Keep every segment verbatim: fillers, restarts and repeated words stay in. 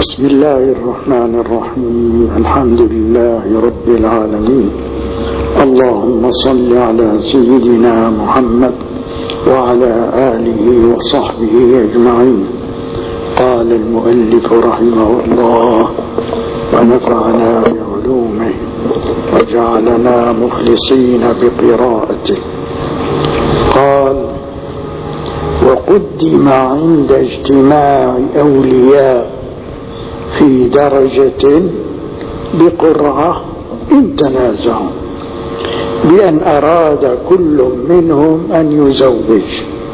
بسم الله الرحمن الرحيم. الحمد لله رب العالمين. اللهم صل على سيدنا محمد وعلى آله وصحبه أجمعين. قال المؤلف رحمه الله ونفعنا بعلومه وجعلنا مخلصين بقراءته. قال: وقدم عند اجتماع أولياء في درجة بقرعة إن تنازعوا بأن أراد كل منهم أن يزوج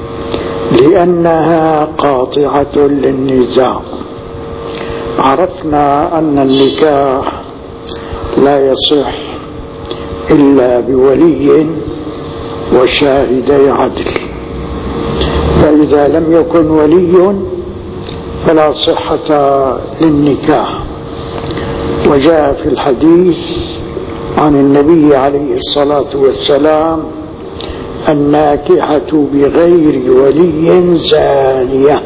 لأنها قاطعة للنزاع. عرفنا أن النكاح لا يصح إلا بولي وشاهدي عدل، فإذا لم يكن ولي فلا صحة للنكاح. وجاء في الحديث عن النبي عليه الصلاة والسلام: الناكحة بغير ولي زانية.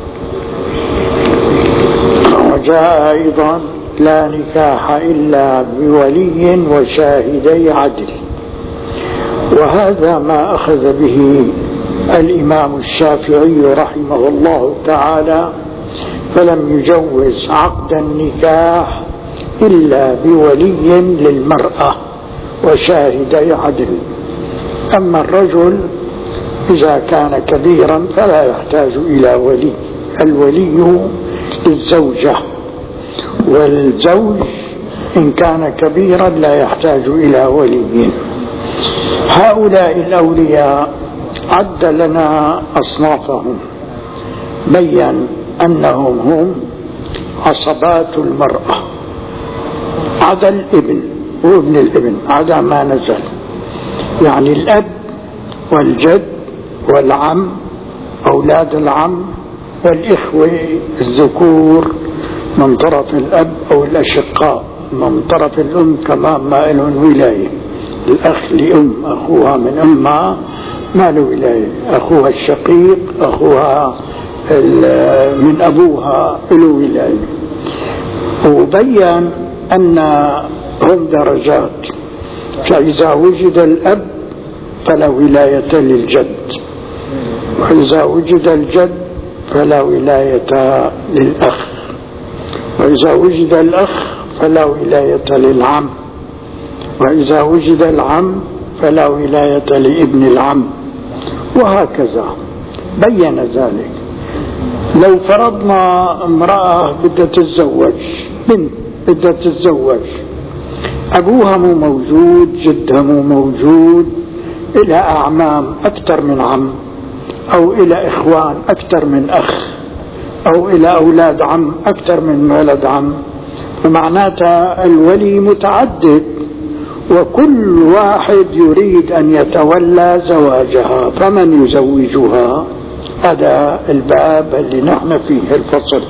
وجاء أيضا: لا نكاح إلا بولي وشاهدي عدل. وهذا ما أخذ به الإمام الشافعي رحمه الله تعالى، فلم يجوز عقد النكاح إلا بولي للمرأة وشاهدي عدل. أما الرجل إذا كان كبيرا فلا يحتاج إلى ولي، الولي للزوجة، والزوج إن كان كبيرا لا يحتاج إلى ولي. هؤلاء الأولياء عد لنا أصنافهم، بيّن أنهم هم عصبات المرأة عدا الابن وابن الابن، عدا ما نزل، يعني الأب والجد والعم، أولاد العم، والإخوة الذكور من طرف الأب أو الأشقاء من طرف الأم كمان ما لهم ولاية. الأخ لأم أخوها من أمها ما له ولاية، أخوها الشقيق أخوها من أبوها له ولاية. وبين أن هم درجات، فإذا وجد الأب فلا ولاية للجد، وإذا وجد الجد فلا ولاية للأخ، وإذا وجد الأخ فلا ولاية للعم، وإذا وجد العم فلا ولاية لابن العم، وهكذا بين ذلك. لو فرضنا امرأة بدها تتزوج، بنت بدها تتزوج، أبوها مو موجود، جدها مو موجود، إلى أعمام أكثر من عم، أو إلى إخوان أكثر من أخ، أو إلى أولاد عم أكثر من ولد عم، فمعناتها الولي متعدد، وكل واحد يريد أن يتولى زواجها، فمن يزوجها؟ هذا الباب اللي نحن فيه الفصل.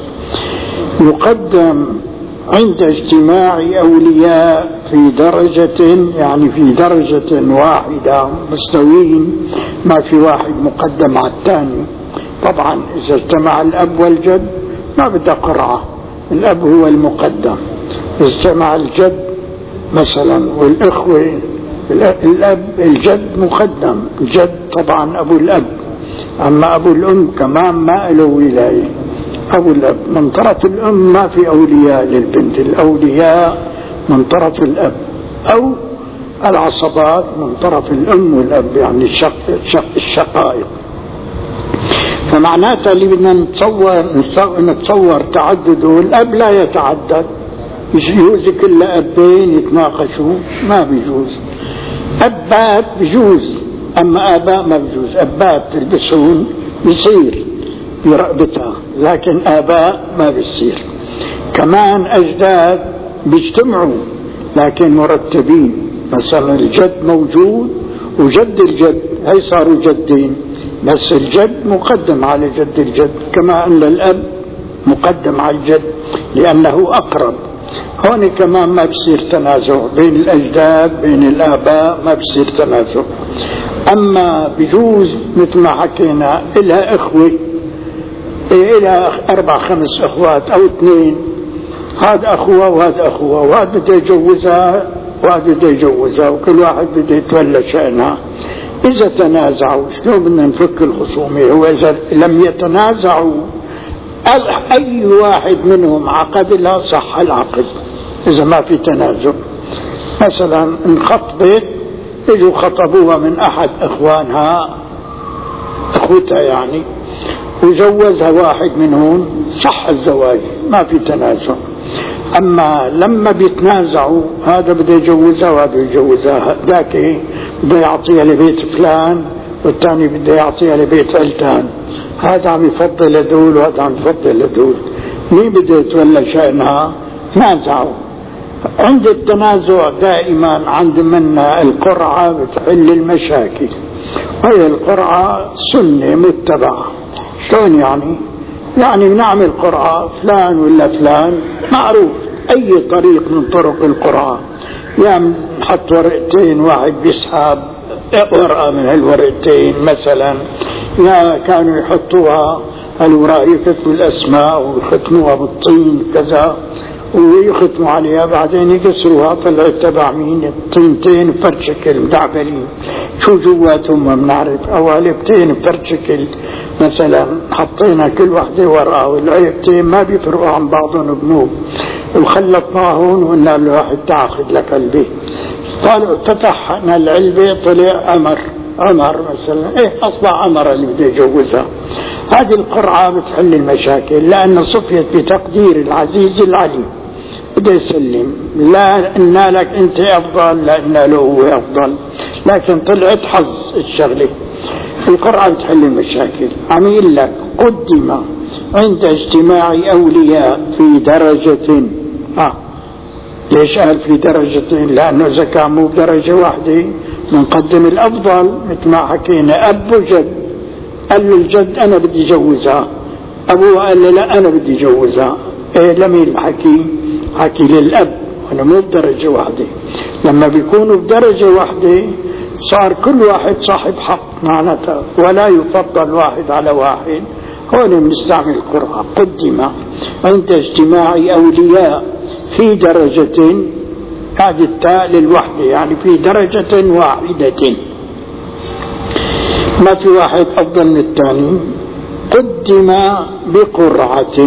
يقدم عند اجتماع أولياء في درجة، يعني في درجة واحدة مستويين، ما في واحد مقدم على الثاني. طبعا إذا اجتمع الأب والجد ما بدأ قرعة، الأب هو المقدم. إذا اجتمع الجد مثلا والإخوة، الأب الجد مقدم، الجد طبعا أبو الأب. أما أبو الأم كمان ما له ولاية، أبو الأب من طرف الأم ما في أولياء للبنت، الأولياء من طرف الأب، أو العصبات من طرف الأم والأب، يعني الشق الشق الشقائق. فمعناتها اللي بدنا نتصور نتصور تعدده، الأب لا يتعدد، يجوز كل أبين يتناقشوا؟ ما بيجوز. أبات بيجوز، أما آباء ما بيجوز. أبات تلبسون بيصير برقبتها، لكن آباء ما بيصير. كمان أجداد بيجتمعوا لكن مرتبين، مثلا الجد موجود وجد الجد، هي صاروا جدين، بس الجد مقدم على جد الجد، كما أن الأب مقدم على الجد لأنه أقرب. هون كمان ما بصير تنازع بين الأجداد، بين الآباء ما بصير تنازع. أما بجوز مثل ما حكينا إلها إخوة، إلى أربع خمس أخوات أو اثنين، هذا أخوه وهذا أخوه، وهذا بده يجوزها وهذا بده يجوزها، وكل واحد بده يتولى شأنها. إذا تنازعوا شلون بدنا نفك الخصومة؟ هو إذا لم يتنازعوا أي واحد منهم عقد لها صح العقد إذا ما في تنازع. مثلا انخطبت، إذا خطبوها من أحد إخوانها أخوتها يعني، وجوزها واحد منهم صح الزواج ما في تنازع. أما لما بيتنازعوا هذا بده يجوزها وهذا يجوزها، ذاك بده يعطيها لبيت فلان والثاني بده يعطيها لبيت علتان، هذا عم يفضل لدول وهذا عم يفضل لدول، مين بده يتولى شأنها؟ تنازعوا. عند التنازع دائما عند منا القرعة بتحل المشاكل، وهي القرعة سنة متبعة. شلون يعني؟ يعني بنعمل قرعة فلان ولا فلان معروف، أي طريق من طرق القرعة، يعني نحط ورقتين واحد بيسحب ورقة من هالورقتين مثلا، يا كانوا يحطوها الوراق يكتبوا الأسماء ويختموها بالطين كذا ويختموا عليها، بعدين يكسروها طلعت تبع مين؟ الطينتين فرشكل مدعبلين، شو جواتهم ما بنعرف، أو علبتين فرشكل مثلا حطينا كل واحدة ورقة، والعلبتين ما بيفرقوا عن بعضهم بنوب، وخلطناهم وقلنا له واحد تاخذ لك البيت. طالع فتحنا العلبة طلع عمر، عمر مثلا، ايه أصبح عمر اللي بده يجوزها. هذه القرعة بتحل المشاكل، لأن صفيت بتقدير العزيز العليم، بده يسلم، لا إن لك أنت أفضل لا إن له هو أفضل، لكن طلعت حظ الشغلة. القرعة بتحل المشاكل. عم يقول لك قدم عند اجتماع أولياء في درجة، آه ليش قال في درجتين؟ لأنه إذا كان مو بدرجة واحدة بنقدم الأفضل، مثل ما حكينا أب وجد، قال له الجد أنا بدي جوزها، أبوه قال له لا أنا بدي جوزها، إيه لمين الحكي؟ حكي للأب، أنا مو بدرجة واحدة. لما بيكونوا بدرجة واحدة صار كل واحد صاحب حق معناتها، ولا يفضل واحد على واحد. هون بنستعمل القرآن قدم عند اجتماع أولياء في درجة، هذه التاء للوحدة يعني في درجة واحدة، ما في واحد أفضل من الثاني. قدم بقرعة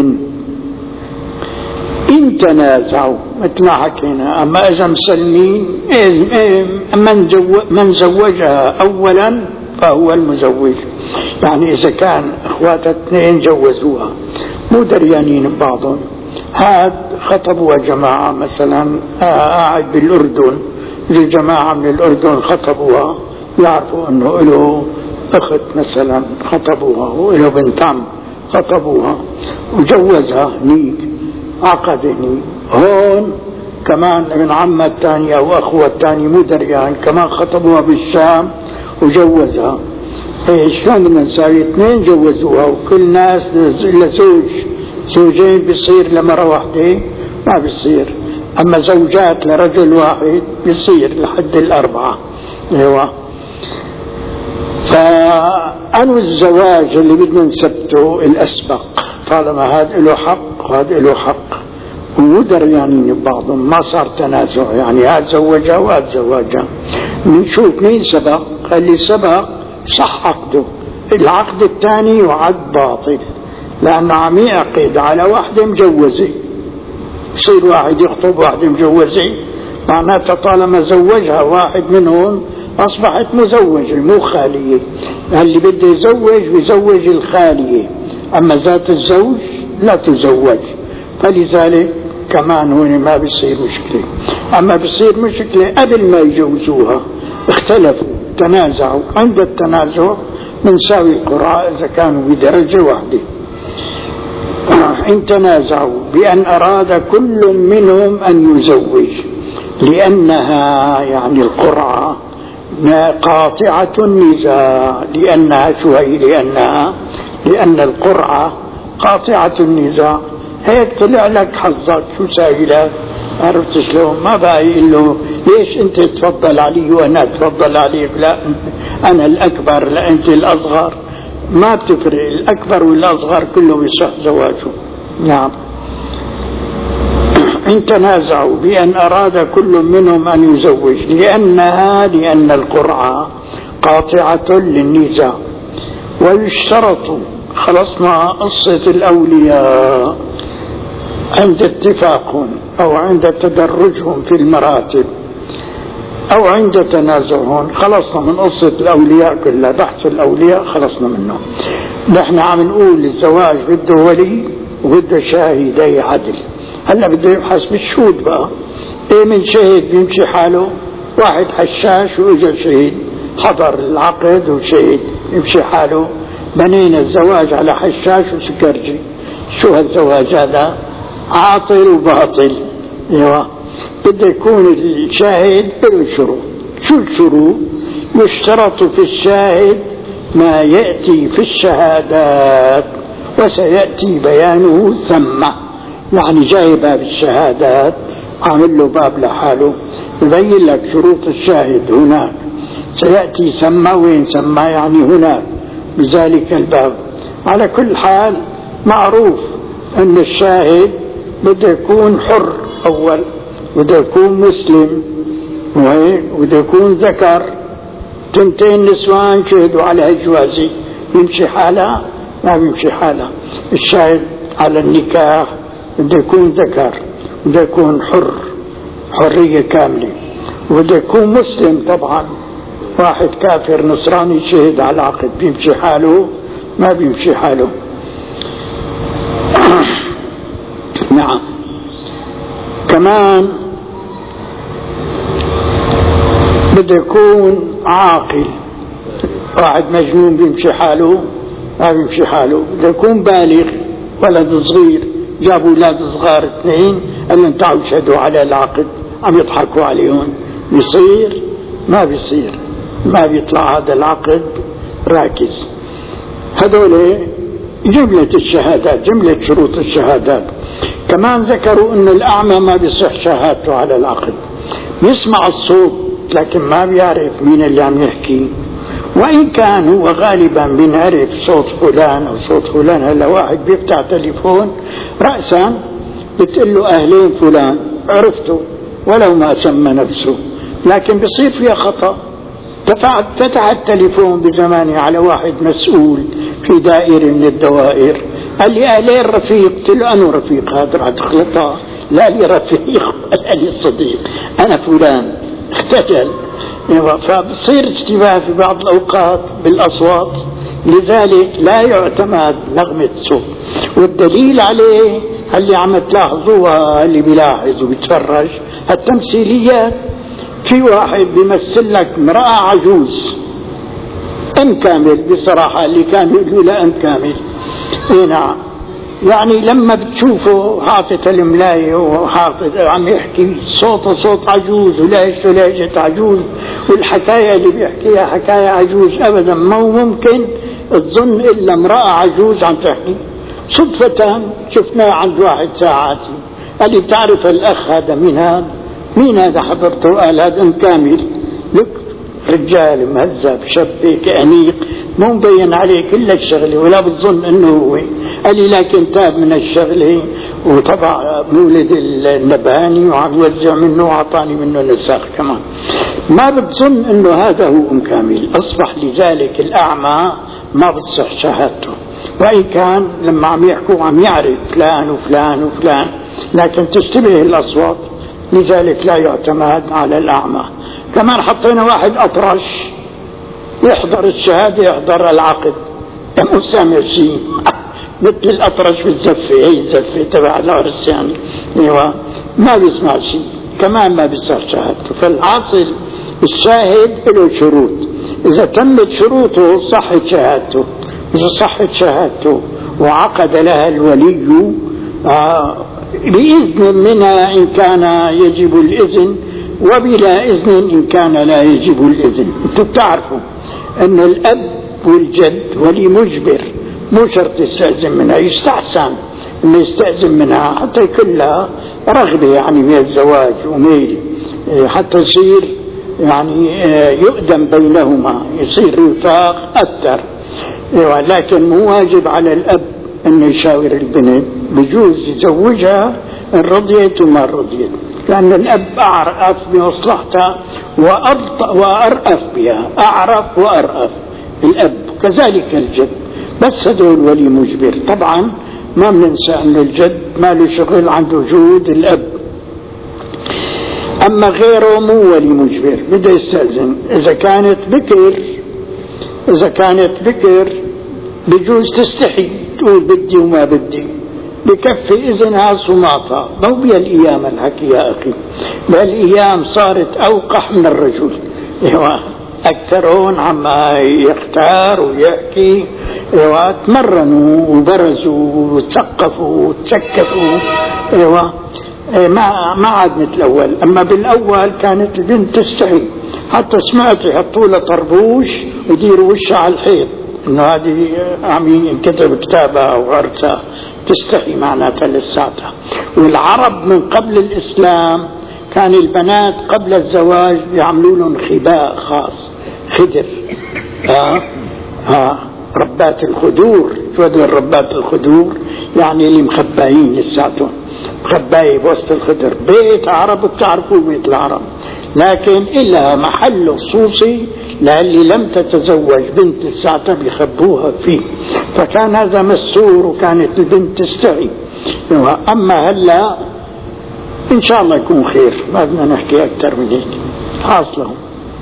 إن تنازعوا مثل ما حكينا. أما إذا مسلمين من, جو من زوجها أولا فهو المزوج، يعني إذا كان أخواتها اثنين جوزوها مو دريانين ببعضهم، هاد خطبوا جماعة مثلا قاعد بالأردن، زي جماعة من الأردن خطبوها، يعرفوا أنه له أخت مثلا خطبوها وله بنت عم خطبوها وجوزها هنيك عقد هنيك. هون كمان من عمة الثانية أو أخوة الثانية مو دريان كمان خطبوها بالشام وجوزها. إيه شلون بدنا نساوي؟ اثنين جوزوها وكل ناس لزوج، زوجين بيصير لمرة واحدة ما بيصير، أما زوجات لرجل واحد بيصير لحد الأربعة. ايوه. فأنو الزواج اللي بدنا نثبته الأسبق، طالما هذا له حق وهذا له حق ومو دريانين ببعضهم، ما صار تنازع، يعني هذا زوجها وهذا زوجها. نشوف مين سبق، اللي سبق صح عقده، العقد الثاني يعد باطل لأنه عم يعقد على واحدة مجوزة، يصير واحد يخطب واحدة مجوزة، معناتها طالما زوجها واحد منهم أصبحت مزوجة مو خالية. اللي بده يزوج بيزوج الخالية، أما ذات الزوج لا تزوج، فلذلك كمان هون ما بيصير مشكلة. أما بيصير مشكلة قبل ما يجوزوها، اختلفوا تنازعوا، عند التنازع بنساوي القرعة إذا كانوا بدرجة واحدة. إن تنازعوا بأن أراد كل منهم أن يزوج، لأنها يعني القرعة قاطعة النزاع، لأنها شو هي؟ لأنها لأن القرعة قاطعة النزاع. هيك طلع لك حظك، شو ساوي لك؟ عرفت شلون؟ ما بقى يقول له ليش أنت تفضل علي وأنا أتفضل عليك، لا أنا الأكبر لا أنت الأصغر، ما بتفرق، الأكبر والأصغر كله يصح زواجه. نعم. إن تنازعوا بأن أراد كل منهم أن يزوج لأنها لأن القرعة قاطعة للنزاع. ويشترط، خلصنا قصة الأولياء، عند اتفاقهم أو عند تدرجهم في المراتب أو عند تنازعهم، خلصنا من قصة الأولياء كلها، بحث الأولياء خلصنا منه. نحن عم نقول الزواج بده ولي وبده شاهدي عدل. هلا بده يبحث بالشهود بقى، ايه من شهد بيمشي حاله؟ واحد حشاش واجا شهيد حضر العقد وشهد يمشي حاله، بنينا الزواج على حشاش وسكرجي. شو هالزواج هذا؟ عاطل وباطل. ايوه، بده يكون الشاهد له شروط. شو الشروط؟ يشترط في الشاهد ما يأتي في الشهادات وسيأتي بيانه ثم. يعني جاي باب الشهادات عامل له باب لحاله يبين لك شروط الشاهد هناك، سيأتي ثم. وين ثم؟ يعني هناك بذلك الباب. على كل حال معروف أن الشاهد بده يكون حر أول، بده يكون مسلم، وبده يكون ذكر. تنتين نسوان شهدوا على هالجوازي، يمشي حالها؟ ما بيمشي حالها. الشاهد على النكاح بده يكون ذكر، بده يكون حر حرية كاملة، وبده يكون مسلم. طبعا واحد كافر نصراني شهد على العقد بيمشي حاله؟ ما بيمشي حاله. نعم. كمان بده يكون عاقل. واحد مجنون بيمشي حاله؟ ما بيمشي حاله. بده يكون بالغ. ولد صغير، جابوا اولاد صغار اثنين قال لهم تعالوا شهدوا على العقد، عم يضحكوا عليهم. بيصير؟ ما بيصير، ما بيطلع هذا العقد راكز. هذول جملة الشهادات، جملة شروط الشهادات. كمان ذكروا أن الأعمى ما بيصح شهادته على العقد، بيسمع الصوت لكن ما بيعرف مين اللي عم يحكي، وإن كان هو غالبا بنعرف صوت فلان أو صوت فلان. هلا واحد بيفتح تليفون رأسا بتقول له أهلين فلان، عرفته ولو ما سمى نفسه، لكن بيصير فيها خطأ. فتح التليفون بزماني على واحد مسؤول في دائرة من الدوائر، قال لي أهلين رفيق. قلت له أنا رفيق هذا راح تخلطها؟ لا لي رفيق ولا لي صديق، أنا فلان. اختجل. فبصير اشتباه في بعض الأوقات بالأصوات، لذلك لا يعتمد نغمة صوت. والدليل عليه اللي عم تلاحظوها، اللي بيلاحظ وبيتفرج التمثيليات، في واحد بيمثل لك امرأة عجوز أم كامل، بصراحة اللي كان يقولوا لا أم كامل. اي نعم، يعني لما بتشوفه حاطط الملاية وحاطط عم يحكي صوته صوت عجوز ولهجته لهجة عجوز، والحكاية اللي بيحكيها حكاية عجوز، أبدا مو ممكن تظن إلا امرأة عجوز عم تحكي. صدفة شفناه عند واحد ساعاتي، قال لي بتعرف الأخ هذا مين هذا؟ مين هذا حضرته؟ قال هذا أم كامل. لك رجال مهذب شاب هيك أنيق، مو مبين عليه كل الشغله ولا بتظن انه هو. قال لي لكن تاب من الشغله وطبع مولد النباني وعم يوزع منه وعطاني منه نساخ كمان. ما بتظن انه هذا هو ام كامل. اصبح لذلك الاعمى ما بتصح شهادته، وان كان لما عم يحكوا عم يعرف فلان وفلان وفلان، لكن تشتبه الاصوات، لذلك لا يعتمد على الاعمى. كمان حطينا واحد اطرش يحضر الشهادة يحضر العقد، مو سامع شيء، مثل الأطرش في الزفة، هي الزفة تبع العرس يعني. ايوه، ما بيسمع شيء، كمان ما بيصير شهادته. فالحاصل الشاهد له شروط، إذا تمت شروطه صحت شهادته. إذا صحت شهادته وعقد لها الولي آه بإذن منها إن كان يجب الإذن، وبلا إذن إن كان لا يجب الإذن. أنتم بتعرفوا أن الأب والجد ولي مجبر، مو شرط يستأذن منها، يستحسن أنه يستأذن منها حتى يكون لها رغبة يعني من الزواج وميل، حتى يصير يعني يؤدم بينهما، يصير رفاق أكثر. لكن مو واجب على الأب أنه يشاور البنت، بجوز يزوجها إن رضيت وما رضيت، لأن الأب أعرف بمصلحته وأرأف بها، أعرف وأرأف الأب، كذلك الجد. بس هذول ولي مجبر. طبعا ما بننسى أن الجد ما له شغل عند وجود الأب، أما غيره مو ولي مجبر، بده يستأذن. إذا كانت بكر إذا كانت بكر بجوز تستحي تقول بدي وما بدي، بكفي إذنها صماطة. مو بهالأيام الحكي يا أخي، بهالأيام صارت أوقح من الرجل. ايوه أكثرون عما يختار ويحكي. ايوه تمرنوا وبرزوا وتثقفوا وتسكفوا. ايوه ما ما عاد مثل الأول. أما بالأول كانت البنت تستحي، حتى سمعت يحطوا لها طربوش وديروا وشها على الحيط، إنه هذه عم ينكتب كتابها أو عرسها، تستحي معناتها لساتها. والعرب من قبل الإسلام كان البنات قبل الزواج يعملوا لهم خباء خاص، خدر. ها ها ربات الخدور. شو هذول ربات الخدور؟ يعني اللي مخبايين لساتهم، مخباية بوسط الخدر. بيت عرب بتعرفوا بيت العرب، لكن إلا محل خصوصي للي لم تتزوج بنت لساتها بيخبوها فيه، فكان هذا مستور وكانت البنت تستحي. أما هلا إن شاء الله يكون خير، ما بدنا نحكي أكثر من هيك حاصلهم.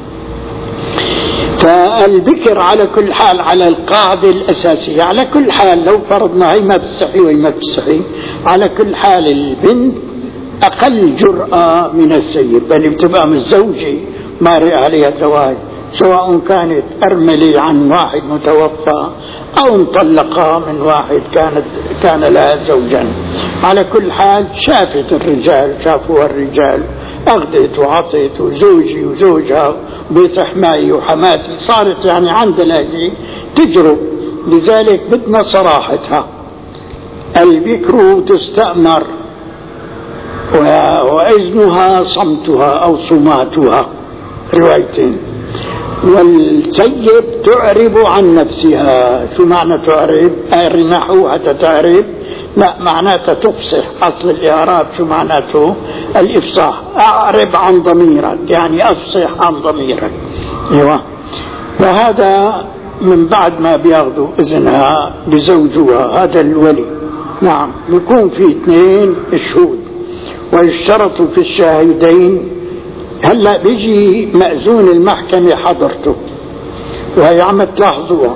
فالبكر على كل حال على القاعدة الأساسية، على كل حال لو فرضنا هي ما بتستحي وهي ما بتستحي، على كل حال البنت أقل جرأة من السيد، بل بتبقى متزوجة مارئ عليها زواج، سواء كانت أرملة عن واحد متوفى أو مطلقة من واحد كانت كان لها زوجا. على كل حال شافت الرجال، شافوها الرجال، أخذت وعطت، وزوجي وزوجها بيت حماي وحماتي، صارت يعني عند الأهل تجرب. لذلك بدنا صراحتها. البكر تستأمر وإذنها صمتها أو صماتها، روايتين. والسيب تعرب عن نفسها. شو معنى تعرب؟ النحو حتى تعرب؟ لا، معناته تفصح. أصل الإعراب شو معناته؟ الإفصاح. أعرب عن ضميرك يعني أفصح عن ضميرك. ايوه. فهذا من بعد ما بياخذوا إذنها بزوجها، هذا الولي. نعم، يكون في اثنين الشهود، ويشترط في الشاهدين. هلا بيجي مأذون المحكمة حضرته، وهي عم تلاحظوها،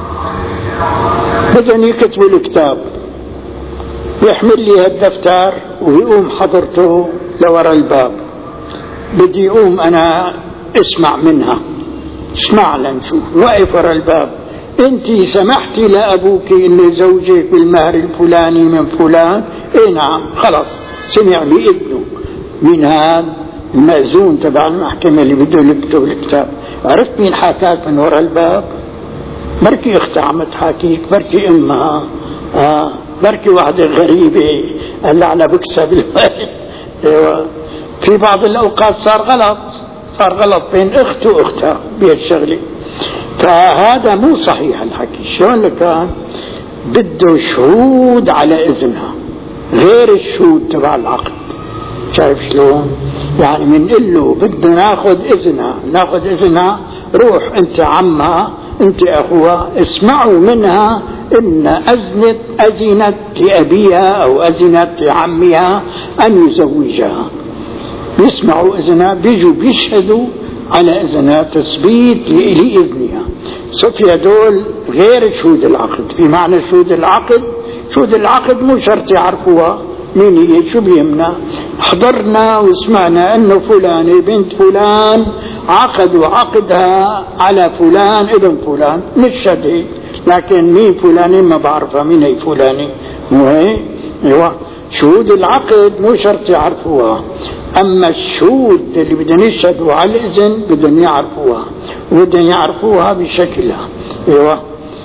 بدهم يكتبوا الكتاب، يحمل لي هالدفتر ويقوم حضرته لورا الباب. بدي يقوم أنا اسمع منها، اسمع لنشوف. وقف ورا الباب. انتي سمحتي لأبوك إن زوجك بالمهر الفلاني من فلان؟ اي نعم. خلص، سمع بإذنه من هذا المأذون تبع المحكمة اللي بده يكتب الكتاب. عرفت مين حكاك من وراء الباب؟ بركي اختها عم تحاكيك، بركي امها، آه بركي واحدة غريبة قال على بكسب الوالد. ايوه. في بعض الأوقات صار غلط، صار غلط بين اخت واختها بهالشغلة. فهذا مو صحيح الحكي. شلون لكان بده شهود على إذنها غير الشهود تبع العقد. شايف شلون؟ يعني منقول له بدنا ناخذ إذنها، ناخذ إذنها، روح أنت عمها، أنت أخوها، اسمعوا منها إن أذنت أذنت لأبيها أو أذنت لعمها أن يزوجها. يسمعوا إذنها، بيجوا بيشهدوا على إذنها تثبيت لإذنها. صفي هدول غير شهود العقد. في معنى شهود العقد، شهود العقد مو شرط يعرفوها مين هي، شو بيهمنا؟ حضرنا وسمعنا انه فلانة بنت فلان عقدوا عقدها على فلان ابن فلان، نشهد هيك. لكن مين فلانة ما بعرفها، مين هي فلانة؟ مو هيك؟ ايوه. شهود العقد مو شرط يعرفوها، اما الشهود اللي بدهم يشهدوا على الاذن بدهم يعرفوها، وبدهم يعرفوها بشكلها. ايوه.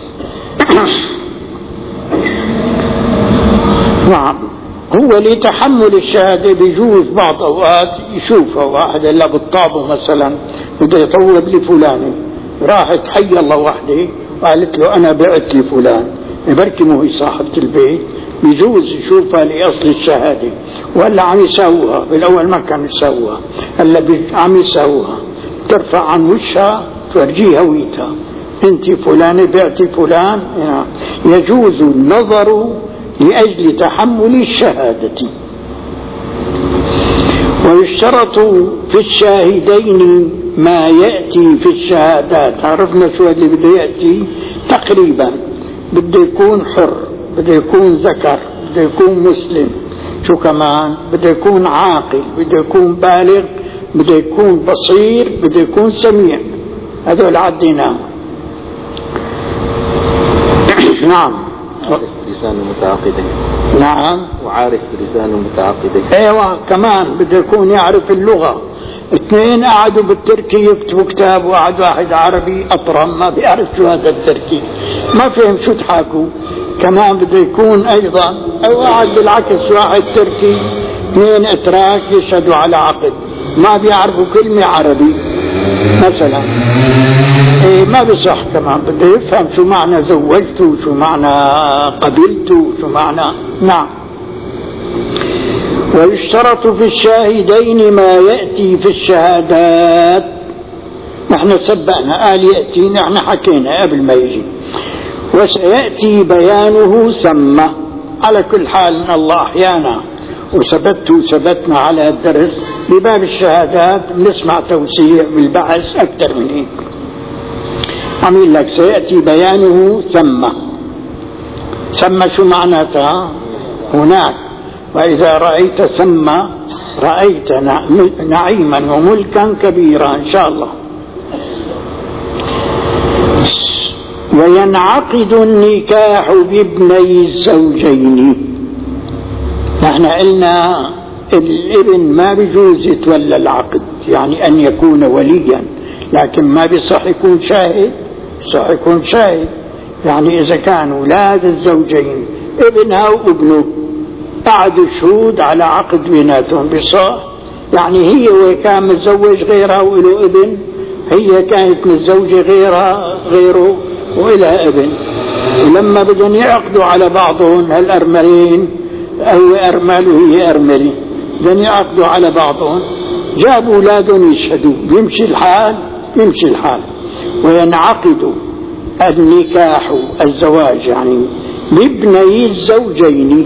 نعم. هو لتحمل الشهادة بيجوز بعض أوقات يشوفها واحد إلا بالطابة مثلا بده يطوب لفلانة، راحت حي الله وحده وقالت له أنا بعت لفلان، بركي مو هي صاحبة البيت، يجوز يشوفها لأصل الشهادة، ولا عم يساووها بالأول ما كانوا يساووها، هلا عم يساووها، ترفع عن وشها تورجيه هويتها، انت فلانة بعتي فلان. يجوز النظر لأجل تحمل الشهادة. ويشترط في الشاهدين ما يأتي في الشهادات. عرفنا شو اللي بده يأتي تقريبا، بده يكون حر، بده يكون ذكر، بده يكون مسلم، شو كمان بده يكون عاقل، بده يكون بالغ، بده يكون بصير، بده يكون سميع. هذول عديناهم. نعم. عارف بلسان المتعاقدين. نعم. وعارف بلسان المتعاقدين. ايوه كمان بده يكون يعرف اللغة. اثنين قعدوا بالتركي يكتبوا كتاب، وواحد واحد عربي أطرم ما بيعرف شو هذا التركي، ما فهم شو تحاكوا. كمان بده يكون أيضا أي واحد بالعكس، واحد تركي اثنين اتراك يشهدوا على عقد ما بيعرفوا كلمة عربي مثلا، إيه ما بيصح. كمان بده يفهم شو معنى زوجته، شو معنى قبلته، شو معنى. نعم. ويشترط في الشاهدين ما يأتي في الشهادات. نحن سبقنا قال يأتي، نحن حكينا قبل ما يجي. وسيأتي بيانه ثم. على كل حال إن الله أحيانا وثبت وثبتنا على الدرس بباب الشهادات بنسمع توسيع بالبحث أكثر من هيك. عميل لك سيأتي بيانه ثم. ثم شو معناتها؟ هناك. وإذا رأيت ثم رأيت نعيما وملكا كبيرا إن شاء الله. وينعقد النكاح بابني الزوجين. نحن قلنا الابن ما بيجوز يتولى العقد، يعني أن يكون وليا، لكن ما بيصح يكون شاهد. صح يكون شاهد، يعني إذا كانوا أولاد الزوجين ابنها وابنه قعدوا شهود على عقد بيناتهم بصح. يعني هي وكان متزوج غيرها وله ابن، هي كانت متزوجة غيرها غيره وإلها ابن، ولما بدهم يعقدوا على بعضهم هالأرملين، هو أرمل وهي أرملة، بدهم يعقدوا على بعضهم، جابوا أولادهم يشهدوا، يمشي الحال يمشي الحال. وينعقد النكاح الزواج يعني بابني الزوجين،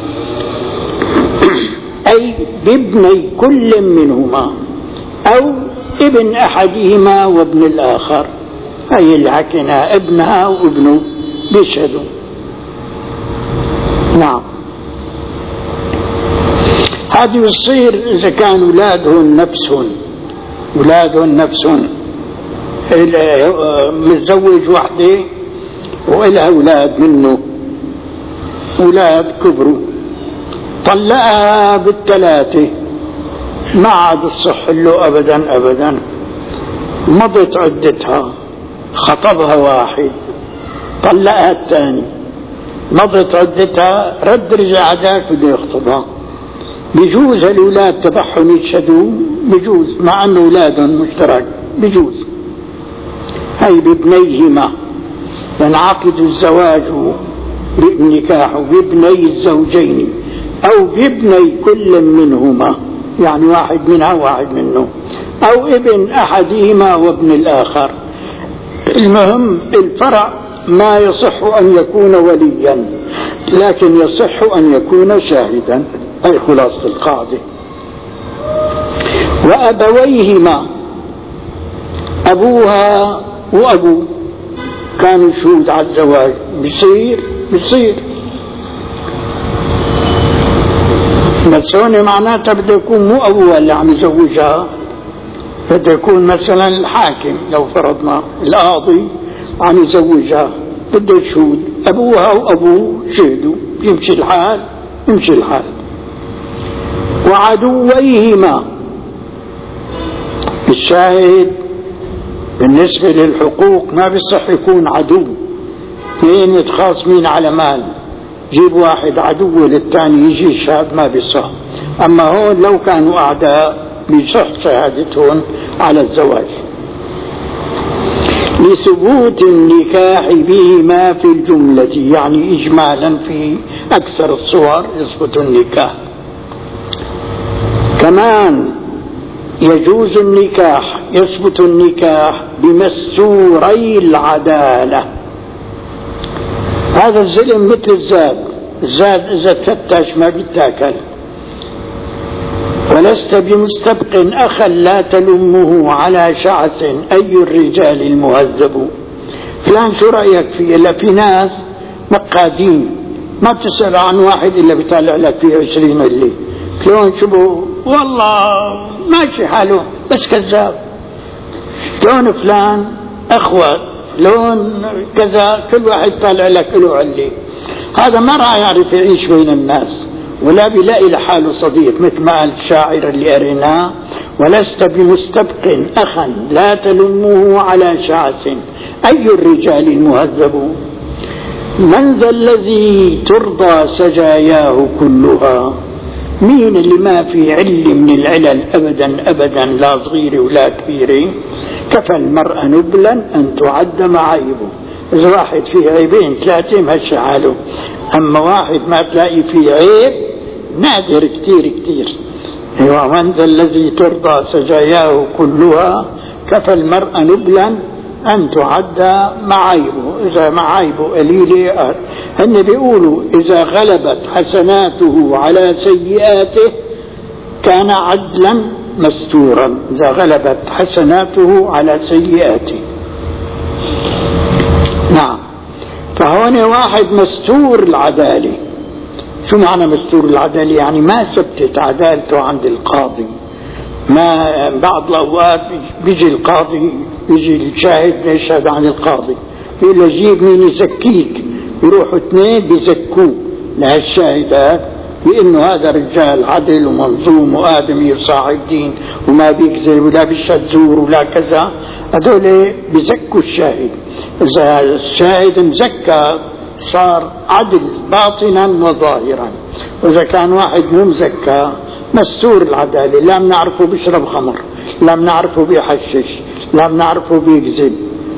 أي بابني كل منهما أو ابن أحدهما وابن الآخر. هي اللي حكينا ابنها وابنه بيشهدوا. نعم. هذه يصير إذا كان أولادهن نفسهم أولادهن نفسهم متزوج وحده وإلها أولاد منه، أولاد كبروا، طلقها بالثلاثة ما عاد الصح له أبدا أبدا. مضت عدتها، خطبها واحد، طلقها الثاني، مضت عدتها، رد رجع ذاك بده يخطبها. بيجوز الأولاد تبعهم يشهدوا، بيجوز مع أنه أولادهم مشترك، بيجوز. هي بابنيهما ينعقد الزواج بالنكاح بابني الزوجين أو بابني كل منهما، يعني واحد منها واحد منه، أو ابن أحدهما وابن الآخر. المهم الفرع ما يصح أن يكون وليا، لكن يصح أن يكون شاهدا. أي خلاصة القاعدة. وأبويهما، أبوها وأبو كانوا شهود على الزواج، بصير بصير بس هون معناتها بده يكون مو أبوها اللي عم يزوجها، بده يكون مثلا الحاكم، لو فرضنا القاضي عم يزوجها بده شهود، أبوها وأبوه شهدوا، يمشي الحال يمشي الحال. وعدويهما، الشاهد بالنسبة للحقوق ما بيصح يكون عدو، اثنين متخاصمين على مال، جيب واحد عدو للثاني يجي يشهد، ما بيصح. أما هون لو كانوا أعداء بيصح شهادتهم على الزواج. لثبوت النكاح بهما في الجملة، يعني إجمالا في أكثر الصور يثبت النكاح. كمان يجوز النكاح، يثبت النكاح بمستوري العدالة. هذا الزلم مثل الزاد، الزاد إذا تفتش ما بيتاكل. ولست بمستبق أخا لا تلمه على شعث أي الرجال المهذب. فلان شو رأيك فيه؟ إلا في ناس مقادين ما بتسأل عن واحد إلا بيطلع لك فيه عشرين اللي فلان شبه والله ماشي حاله بس كذاب. فلان فلان أخوات فلان كذا، كل واحد طالع لك له علي. هذا ما راح يعرف يعيش بين الناس ولا بيلاقي لحاله صديق، مثل ما قال الشاعر اللي قريناه: ولست بمستبق أخا لا تلمه على شعث أي الرجال المهذب. من ذا الذي ترضى سجاياه كلها؟ مين اللي ما في عل من العلل أبدا أبدا، لا صغير ولا كبير. كفى المرء نبلا أن تعد معايبه. إذا واحد فيه عيبين ثلاثة ماشي حاله، أما واحد ما تلاقي فيه عيب نادر كتير كتير. ومن ذا الذي ترضى سجاياه كلها كفى المرء نبلا أن تعد معايبه. إذا معايبه قليلة هن بيقولوا إذا غلبت حسناته على سيئاته كان عدلا مستورا. إذا غلبت حسناته على سيئاته، نعم. فهون واحد مستور العدالة. شو معنى مستور العدالة؟ يعني ما ثبتت عدالته عند القاضي. ما بعض الأوقات بيجي القاضي بيجي الشاهد يشهد عن القاضي، يقول له جيب مين يزكيك، يروحوا اثنين بيزكوه لهالشاهدات بأنه هذا رجال عدل ومنظوم وآدمي وصاحب دين وما بيكذب ولا بيشهد زور ولا كذا. هذول بيزكوا الشاهد. إذا الشاهد مزكى صار عدل باطنا وظاهرا. وإذا كان واحد مو مزكى مستور العدالة، لا بنعرفه بيشرب خمر، لا بنعرفه بيحشش، لا بنعرفه بيكذب.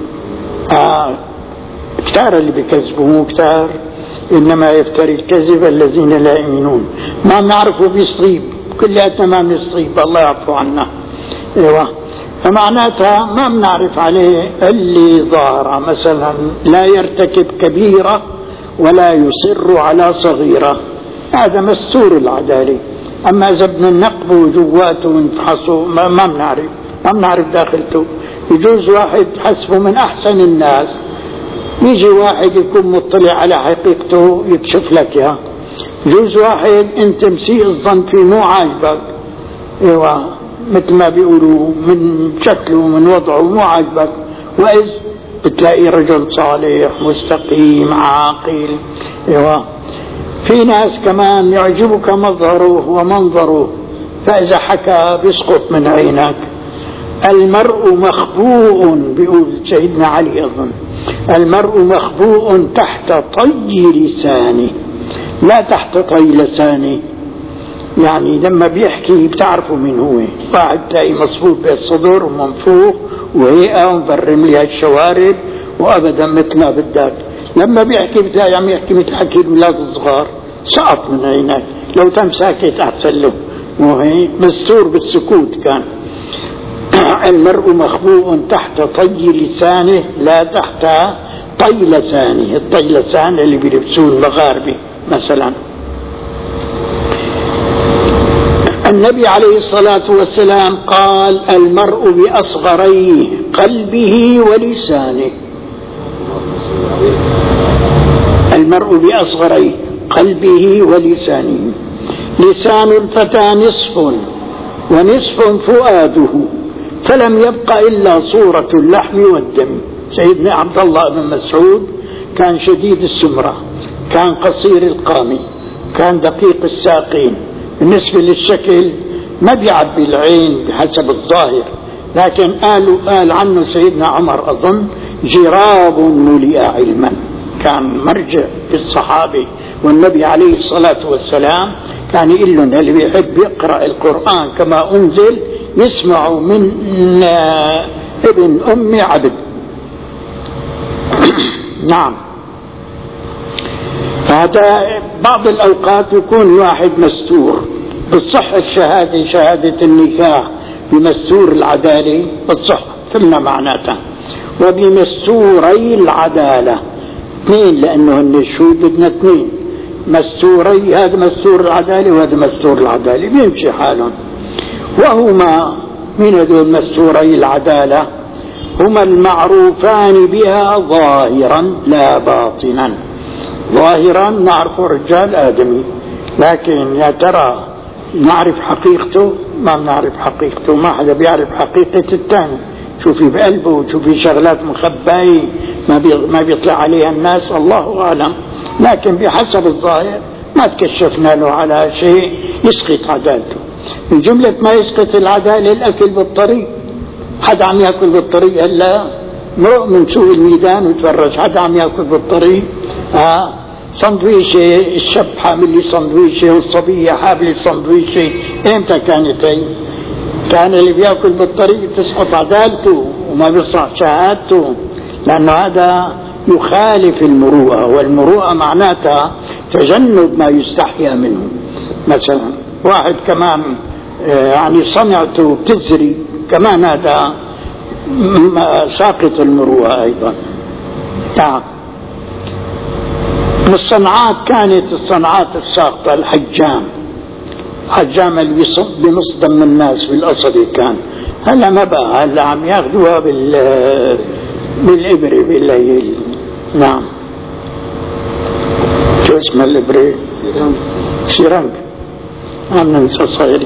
آه كتار اللي بيكذبوا، مو كتار، إنما يفتري الكذب الذين لا يؤمنون. ما بنعرفه بيصيب، كلياتنا ما بنصيب، الله يعفو عنا. ايوه، فمعناتها ما بنعرف عليه اللي ظاهرة. مثلا لا يرتكب كبيرة ولا يصر على صغيرة، هذا مستور العدالة. أما إذا بدنا نقبه جواته ونفحصه ما ما بنعرف ما بنعرف داخلته. يجوز واحد حسبه من أحسن الناس، يجي واحد يكون مطلع على حقيقته يكشف لك يا. يجوز واحد أنت مسيء الظن فيه مو عاجبك، ايوه مثل ما بيقولوا من شكله ومن وضعه مو عاجبك، وإذ بتلاقي رجل صالح مستقيم عاقل. ايوه، في ناس كمان يعجبك مظهره ومنظره، فإذا حكى بيسقط من عينك. المرء مخبوء، بيقول سيدنا علي أظن، المرء مخبوء تحت طي لسانه لا تحت طي لسانه. يعني لما بيحكي بتعرفوا من هو. واحد تلاقي مصفوف بالصدر ومنفوخ وهيئة ومبرم لها الشوارب وأبدا مثل ما بدك. لما بيحكي بتلاقي عم يحكي مثل حكي الولاد الصغار، سقط من عينك. لو تم ساكت أحسن له، وهي مستور بالسكوت كان. المرء مخبوء تحت طي لسانه لا تحت طي لسانه. الطي لسان اللي بيلبسوه المغاربة مثلا. النبي عليه الصلاة والسلام قال: المرء بأصغريه قلبه ولسانه. المرء بأصغريه قلبه ولسانه. لسان الفتى نصف ونصف فؤاده، فلم يبق إلا صورة اللحم والدم. سيدنا عبد الله بن مسعود كان شديد السمرة، كان قصير القامة، كان دقيق الساقين. بالنسبة للشكل ما بيعبي العين بحسب الظاهر، لكن قالوا قال عنه سيدنا عمر أظن: جراب ملئ علما. كان مرجع في الصحابة، والنبي عليه الصلاة والسلام كان يقول لهم: اللي بيحب يقرأ القرآن كما أنزل يسمع من ابن أم عبد. نعم. هذا بعض الأوقات يكون الواحد مستور بالصحة، الشهادة شهادة النكاح بمستور العدالة بالصحة فهمنا معناتها، وبمستوري العدالة اثنين، لأنه النشود بدنا اثنين مستوري، هذا مستور العدالة وهذا مستور العدالة بيمشي حالهم. وهما من هذول مستوري العدالة هما المعروفان بها ظاهرا لا باطنا. ظاهرا نعرف رجال آدمي، لكن يا ترى نعرف حقيقته؟ ما بنعرف حقيقته، ما حدا بيعرف حقيقة الثاني، شو في بقلبه وشو في شغلات مخباية ما ما بيطلع عليها الناس، الله أعلم. لكن بحسب الظاهر ما تكشفنا له على شيء يسقط عدالته. من جملة ما يسقط العدالة الأكل بالطريق، حدا عم يأكل بالطريق هلا مرق من سوق الميدان وتفرج حدا عم يأكل بالطريق. آه سندويشة، الشاب حامل لي سندويشة والصبية حاملة سندويشة، امتى كانت هي؟ كان اللي بيأكل بالطريق تسقط عدالته وما بيصنع شهادته، لأنه هذا يخالف المروءة، والمروءة معناتها تجنب ما يستحيا منه. مثلا واحد كمان يعني صنعته بتزري كمان هذا ساقط المروءة أيضا. نعم. من الصنعات كانت الصنعات الساقطة الحجام، حجام اللي بمصدم من الناس في الأصل كان، هلا ما بقى، هلا عم ياخذوها بال بالإبرة بالليل. نعم. شو اسمها الإبرة؟ سيرنج. عم ننسى صايرين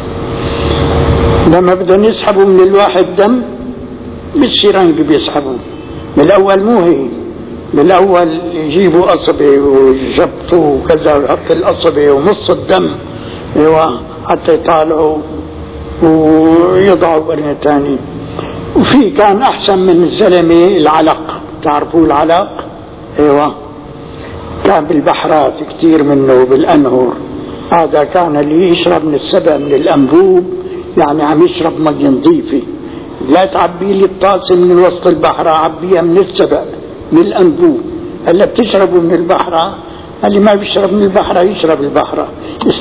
لما بدهم يسحبوا من الواحد دم بالسيرنج بيسحبوا. بالأول مو هي، بالأول يجيبوا قصبة ويجبطوا وكذا ويحط القصبة ونص الدم ايوه حتى يطالعوا ويضعوا قرن ثاني. وفي كان أحسن من الزلمة العلق، تعرفوا العلق؟ ايوه كان بالبحرات كتير منه بالأنهر. هذا كان اللي يشرب من السبع من الأنبوب، يعني عم يشرب مي نظيفة، لا تعبي لي الطاسة من وسط البحر، عبيها من السبع من الأنبوب. هلا بتشربوا من البحر، اللي ما بيشرب من البحر يشرب البحر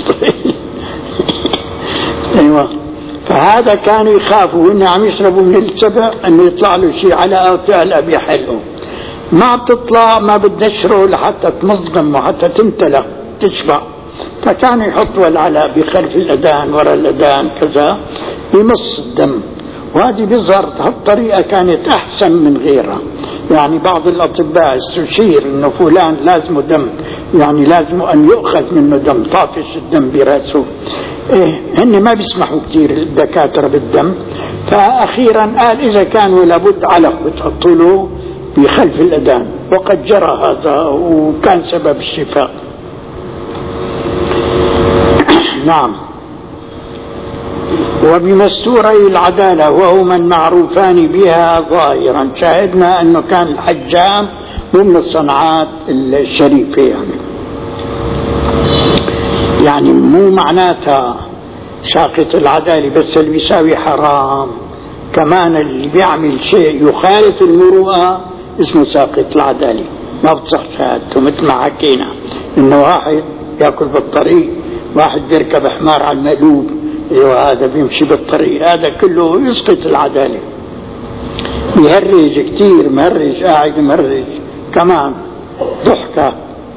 ايوه. فهذا كانوا يخافوا انه عم يشربوا من السبع انه يطلع له شيء على وتعلى بيحلقوا، ما بتطلع ما بتنشره لحتى تمصدم وحتى تمتلأ تشبع. فكانوا يحطوا العلاء بخلف الأذان وراء الأذان كذا يمص الدم، وهذه بيظهر هالطريقة كانت أحسن من غيرها. يعني بعض الأطباء استشير إنه فلان لازم دم، يعني لازم أن يؤخذ منه دم، طافش الدم برأسه. إيه هن ما بيسمحوا كثير الدكاترة بالدم، فأخيرا قال إذا كانوا لابد علق بتحطوا له بخلف الأذان، وقد جرى هذا وكان سبب الشفاء. نعم. وبمستوري العدالة وهما المعروفان بها ظاهرا، شاهدنا أنه كان الحجام من الصنعات الشريفة، يعني يعني مو معناتها ساقط العدالة بس اللي بيساوي حرام، كمان اللي بيعمل شيء يخالف المروءة اسمه ساقط العدالة، ما بتصح شهادته. مثل ما حكينا إنه واحد يأكل بالطريق، واحد بيركب حمار على المقلوب، ايوه هذا بيمشي بالطريق، هذا كله يسقط العدالة. يهرج كتير، مهرج قاعد مهرج كمان ضحكة.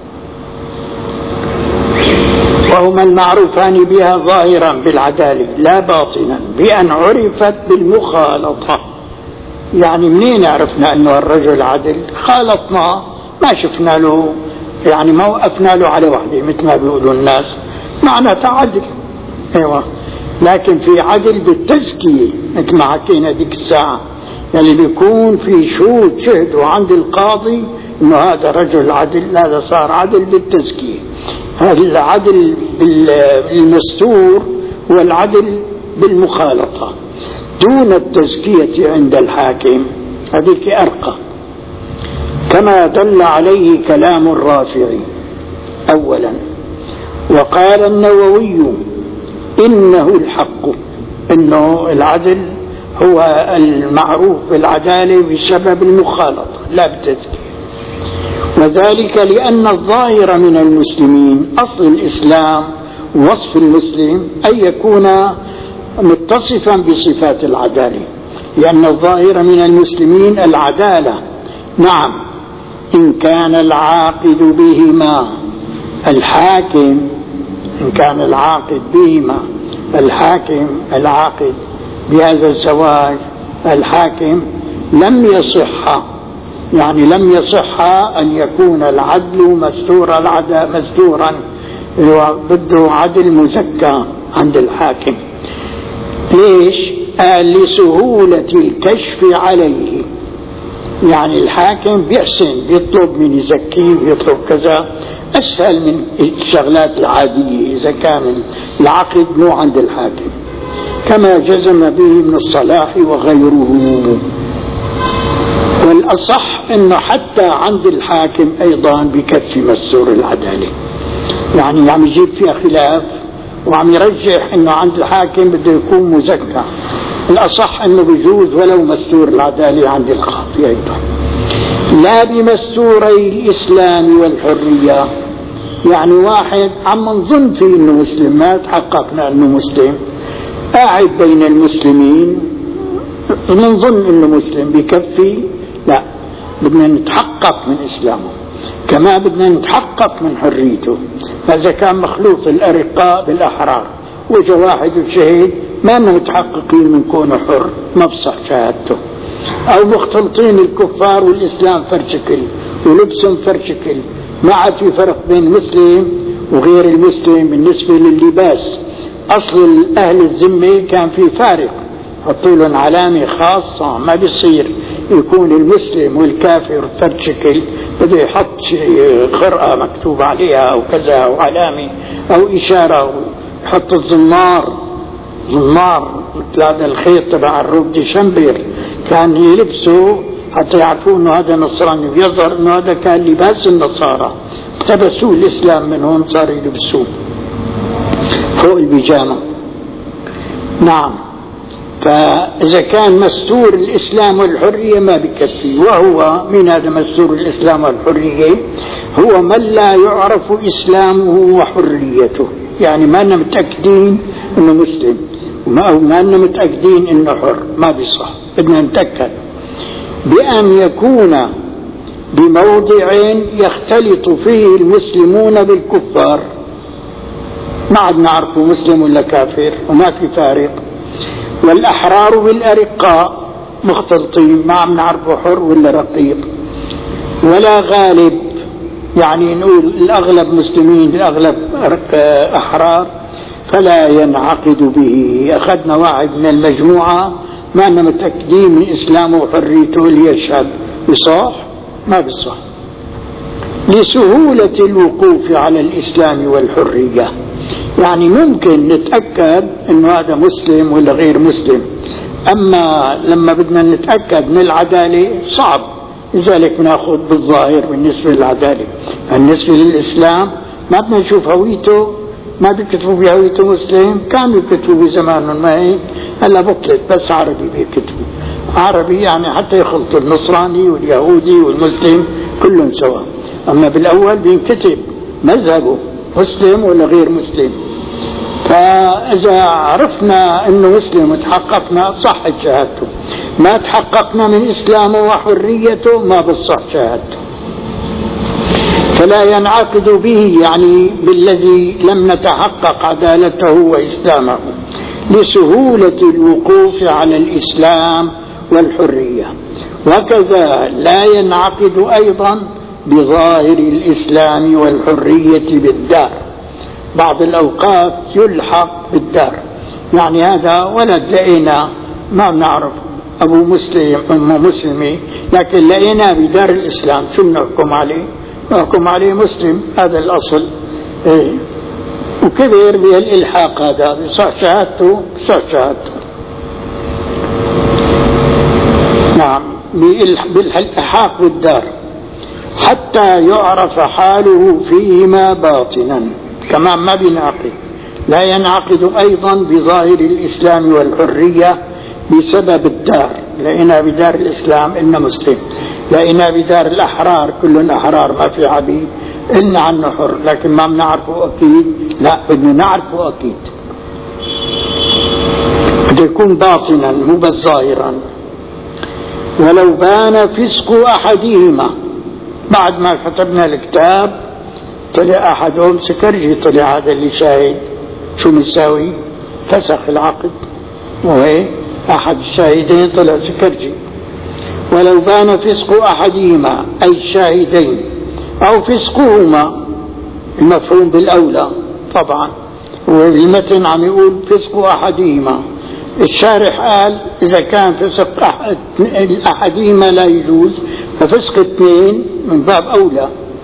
وهما المعروفان بها ظاهرا بالعدالة لا باطنا بأن عرفت بالمخالطة. يعني منين عرفنا أنه الرجل عدل؟ خالطنا، ما شفنا له، يعني ما وقفنا له على وحده مثل ما بيقولوا الناس، معناتها عدل. ايوه لكن في عدل بالتزكية مثل ما حكينا ديك الساعة، يعني بيكون في شهود شهدوا عند القاضي انه هذا رجل عدل، هذا صار عدل بالتزكية. هذا العدل بالمستور والعدل بالمخالطة دون التزكية عند الحاكم، هذيك أرقى، كما دل عليه كلام الرافعي أولا. وقال النووي إنه الحق، إنه العدل هو المعروف بالعدالة بسبب المخالطة لا بالتزكية. وذلك لأن الظاهر من المسلمين، أصل الإسلام وصف المسلم أن يكون متصفا بصفات العدالة، لأن الظاهر من المسلمين العدالة. نعم، إن كان العاقد بهما الحاكم، إن كان العاقد بهما الحاكم العاقد بهذا الزواج الحاكم لم يصح، يعني لم يصح أن يكون العدل مستور العدل مستورا، بده عدل مزكى عند الحاكم. ليش؟ قال لسهولة الكشف عليه، يعني الحاكم بيحسن بيطلب من يزكيه بيطلب كذا، أسهل من الشغلات العادية إذا كان العقد مو عند الحاكم، كما جزم به ابن الصلاح وغيره. والأصح أنه حتى عند الحاكم أيضا بكفي مستور العدالة، يعني عم يجيب فيها خلاف وعم يرجح أنه عند الحاكم بده يكون مزكى. الأصح أنه بيجوز ولو مستور العدالة عند القاضي أيضا، لا بمستوري الإسلام والحرية. يعني واحد عم نظن فيه أنه مسلم، ما تحققنا أنه مسلم، قاعد بين المسلمين نظن أنه مسلم، بكفي؟ لا، بدنا نتحقق من إسلامه، كما بدنا نتحقق من حريته. فإذا كان مخلوط الأرقاء بالأحرار وجه واحد وشهيد ما متحققين من كونه حر، ما بصح شهادته. أو مختلطين الكفار والإسلام فرشكل ولبسهم فرشكل، ما عاد في فرق بين المسلم وغير المسلم بالنسبة لللباس. أصل أهل الذمة كان في فارق، حطوا لهم علامة خاصة، ما بيصير يكون المسلم والكافر فرشكل، بده يحط خرقة مكتوب عليها أو كذا أو علامة أو إشارة، يحط الزمار زمار مثل هذا الخيط تبع الروب دي شمبير كان يلبسوا حتى يعرفوا انه هذا نصراني، ويظهر انه هذا كان لباس النصارى، اقتبسوا الاسلام من هون صاروا يلبسوه فوق البيجامه. نعم، فاذا كان مستور الاسلام والحريه ما بكفي. وهو من هذا مستور الاسلام والحريه هو من لا يعرف اسلامه وحريته، يعني ما لنا متاكدين انه مسلم وما ما لنا متاكدين انه حر، ما بيصح. بدنا نتاكد بأن يكون بموضع يختلط فيه المسلمون بالكفار، ما عاد نعرفه مسلم ولا كافر وما في فارق. والأحرار بالأرقاء مختلطين، ما عم نعرفه حر ولا رقيق. ولا غالب، يعني نقول الأغلب مسلمين الأغلب أحرار، فلا ينعقد به. أخذنا واحد من المجموعة ما أننا متأكدين من إسلامه وحريته ليشهد، بصح؟ ما بصح، لسهولة الوقوف على الإسلام والحرية. يعني ممكن نتأكد أنه هذا مسلم ولا غير مسلم، أما لما بدنا نتأكد من العدالة صعب، لذلك نأخذ بالظاهر بالنسبة للعدالة. بالنسبة للإسلام ما بدنا نشوف هويته، ما بيكتبوا بهويته مسلم، كانوا بيكتبوا بزمانهم، ما هيك هلا بطلت بس عربي بيكتبوا عربي، يعني حتى يخلطوا النصراني واليهودي والمسلم كلهم سوا. أما بالأول بينكتب مذهبه مسلم ولا غير مسلم. فإذا عرفنا أنه مسلم وتحققنا صحت شهادته، ما تحققنا من إسلامه وحريته ما بصح شهادته. فلا ينعقد به، يعني بالذي لم نتحقق عدالته وإسلامه، لسهولة الوقوف على الإسلام والحرية. وكذا لا ينعقد أيضا بظاهر الإسلام والحرية بالدار، بعض الأوقات يلحق بالدار، يعني هذا ولد لقينا ما بنعرف أبو مسلم أمه مسلمي، لكن لقينا بدار الإسلام، شو بنحكم عليه؟ نحكم عليه مسلم، هذا الأصل. إيه. وكبر بالإلحاق، هذا بصح شهادته بصح شهادته. نعم، بالإلحاق بالدار حتى يعرف حاله فيهما باطنا، كمان ما بينعقد. لا ينعقد أيضا بظاهر الإسلام والحرية بسبب الدار، لقينا بدار الإسلام إنه مسلم، لقينا بدار الأحرار كلهم أحرار ما في عبيد إلنا عنه حر، لكن ما بنعرفه أكيد، لا بدنا نعرفه أكيد، بده يكون باطنا مو بس ظاهرا. ولو بان فسق أحدهما، بعد ما كتبنا الكتاب طلع أحدهم سكرجي، طلع هذا اللي شاهد، شو مساوي؟ فسخ العقد، وهي أحد الشاهدين طلع سكرجي. ولو بان فسق أحدهما أي الشاهدين أو فسقهما، المفهوم بالأولى طبعا، والمتن عم يقول فسق أحدهما، الشارح قال إذا كان فسق أحد أحدهما لا يجوز، ففسق اثنين من باب أولى.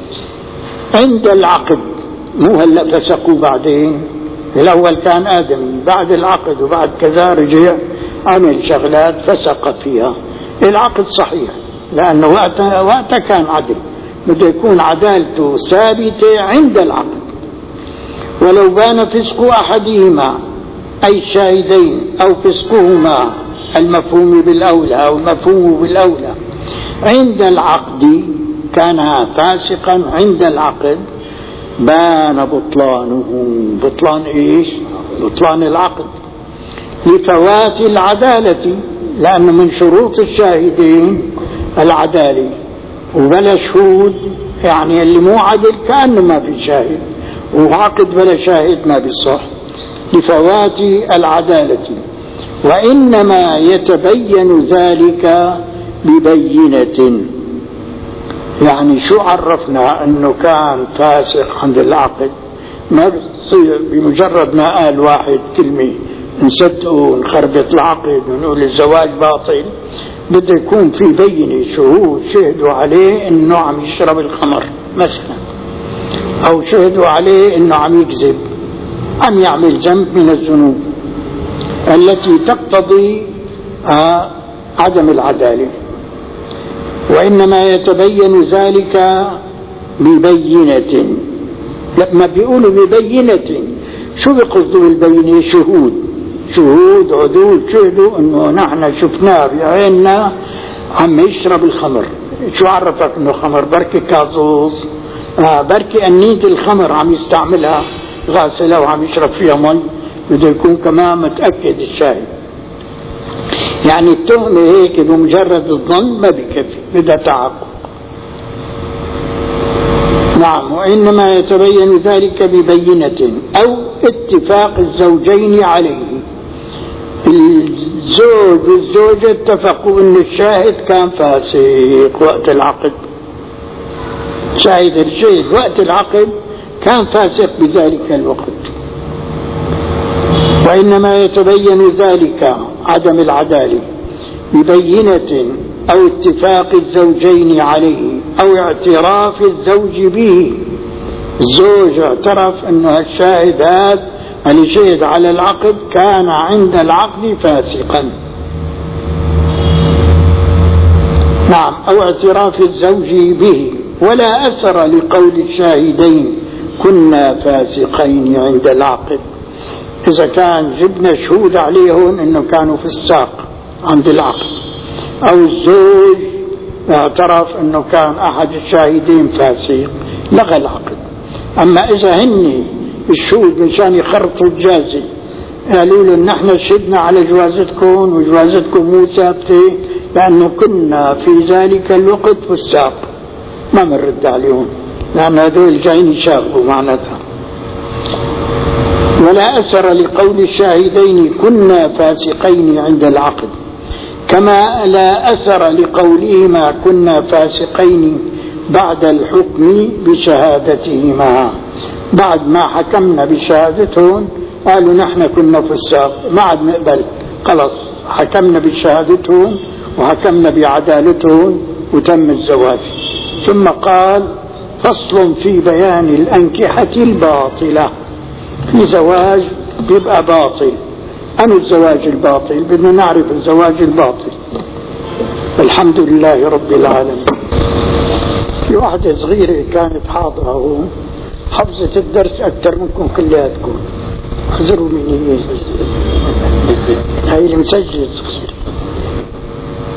عند العقد، مو هلا فسقوا بعدين، الأول كان آدم، بعد العقد وبعد كذا رجع عمل شغلات فسق فيها. العقد صحيح لأنه وقتها وقتها كان عدل، بده يكون عدالته ثابتة عند العقد. ولو بان فسق أحدهما أي الشاهدين أو فسقهما، المفهوم بالأولى أو المفهوم بالأولى، عند العقد كان فاسقا عند العقد، بان بطلانه. بطلان إيش؟ بطلان العقد لفوات العدالة، لأنه من شروط الشاهدين العدالة، وبلا شهود يعني اللي مو عدل كأنه ما في شاهد، وعقد بلا شاهد ما بيصح، لفوات العدالة. وإنما يتبين ذلك ببينة. يعني شو عرفنا أنه كان فاسق عند العقد؟ ما بتصير بمجرد ما قال واحد كلمة نصدقه ونخربط العقد ونقول الزواج باطل، بده يكون في بينة، شهود شهدوا عليه انه عم يشرب الخمر مثلا، او شهدوا عليه انه عم يكذب، عم يعمل ذنب من الذنوب التي تقتضي آه عدم العدالة. وإنما يتبين ذلك ببينة. لما بيقولوا ببينة شو بيقصدوا بالبينة؟ شهود، شهود عدول شهدوا انه نحن شفناه بعيننا عم يشرب الخمر. شو عرفك انه خمر؟ بركي كازوز، آه بركي أنية الخمر عم يستعملها غاسلة وعم يشرب فيها مي، بده يكون كمان متأكد الشاهد. يعني التهمة هيك بمجرد الظن ما بكفي، بدها تعقق. نعم. وإنما يتبين ذلك ببينة أو اتفاق الزوجين عليه. الزوج والزوجة اتفقوا أن الشاهد كان فاسق وقت العقد، شاهد الشهيد وقت العقد كان فاسق بذلك الوقت. وإنما يتبين ذلك عدم العدالة ببينة أو اتفاق الزوجين عليه أو اعتراف الزوج به. الزوج اعترف أنه الشاهد هذا اللي شهد على العقد كان عند العقد فاسقا. نعم. أو اعتراف الزوج به. ولا أثر لقول الشاهدين كنا فاسقين عند العقد. إذا كان جبنا شهود عليهم أنه كانوا في الساق عند العقد، أو الزوج اعترف أنه كان أحد الشاهدين فاسق، لغى العقد. أما إذا هني الشهود مشان يخرطوا الجازي قالوا له نحن شهدنا على جوازتكم وجوازتكم مو ثابتة لأنه كنا في ذلك الوقت في الساق، ما بنرد عليهم لأن هذول جايين يشاغبوا معناتها. ولا أثر لقول الشاهدين كنا فاسقين عند العقد، كما لا أثر لقولهما كنا فاسقين بعد الحكم بشهادتهما. بعد ما حكمنا بشهادتهم قالوا نحن كنا فساق، ما عاد نقبل، خلص حكمنا بشهادتهم وحكمنا بعدالتهم وتم الزواج. ثم قال فصل في بيان الأنكحة الباطلة. في زواج بيبقى باطل. أنا الزواج الباطل بدنا نعرف الزواج الباطل. الحمد لله رب العالمين. في واحدة صغيرة كانت حاضرة هون حفظت الدرس أكثر منكم كلياتكم. احذروا مني هاي المسجل صغير.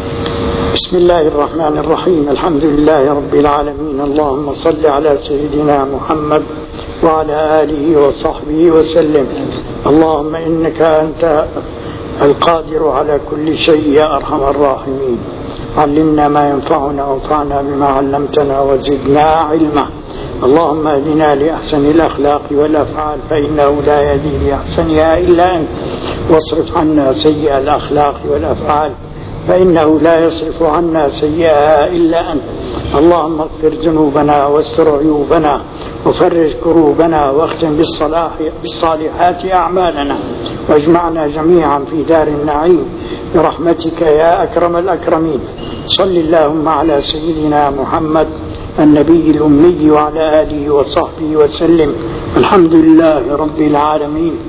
بسم الله الرحمن الرحيم. الحمد لله رب العالمين. اللهم صل على سيدنا محمد وعلى آله وصحبه وسلم. اللهم إنك أنت القادر على كل شيء يا أرحم الراحمين. علمنا ما ينفعنا وانفعنا بما علمتنا وزدنا علما. اللهم اهدنا لأحسن الأخلاق والأفعال فإنه لا يهدي لأحسنها إلا أنت، واصرف عنا سيئ الأخلاق والأفعال فإنه لا يصرف عنا سيئها إلا أنت. اللهم اغفر ذنوبنا واستر عيوبنا وفرج كروبنا واختم بالصلاح بالصالحات أعمالنا واجمعنا جميعا في دار النعيم برحمتك يا أكرم الأكرمين. صل اللهم على سيدنا محمد النبي الأمي وعلى آله وصحبه وسلم. الحمد لله رب العالمين.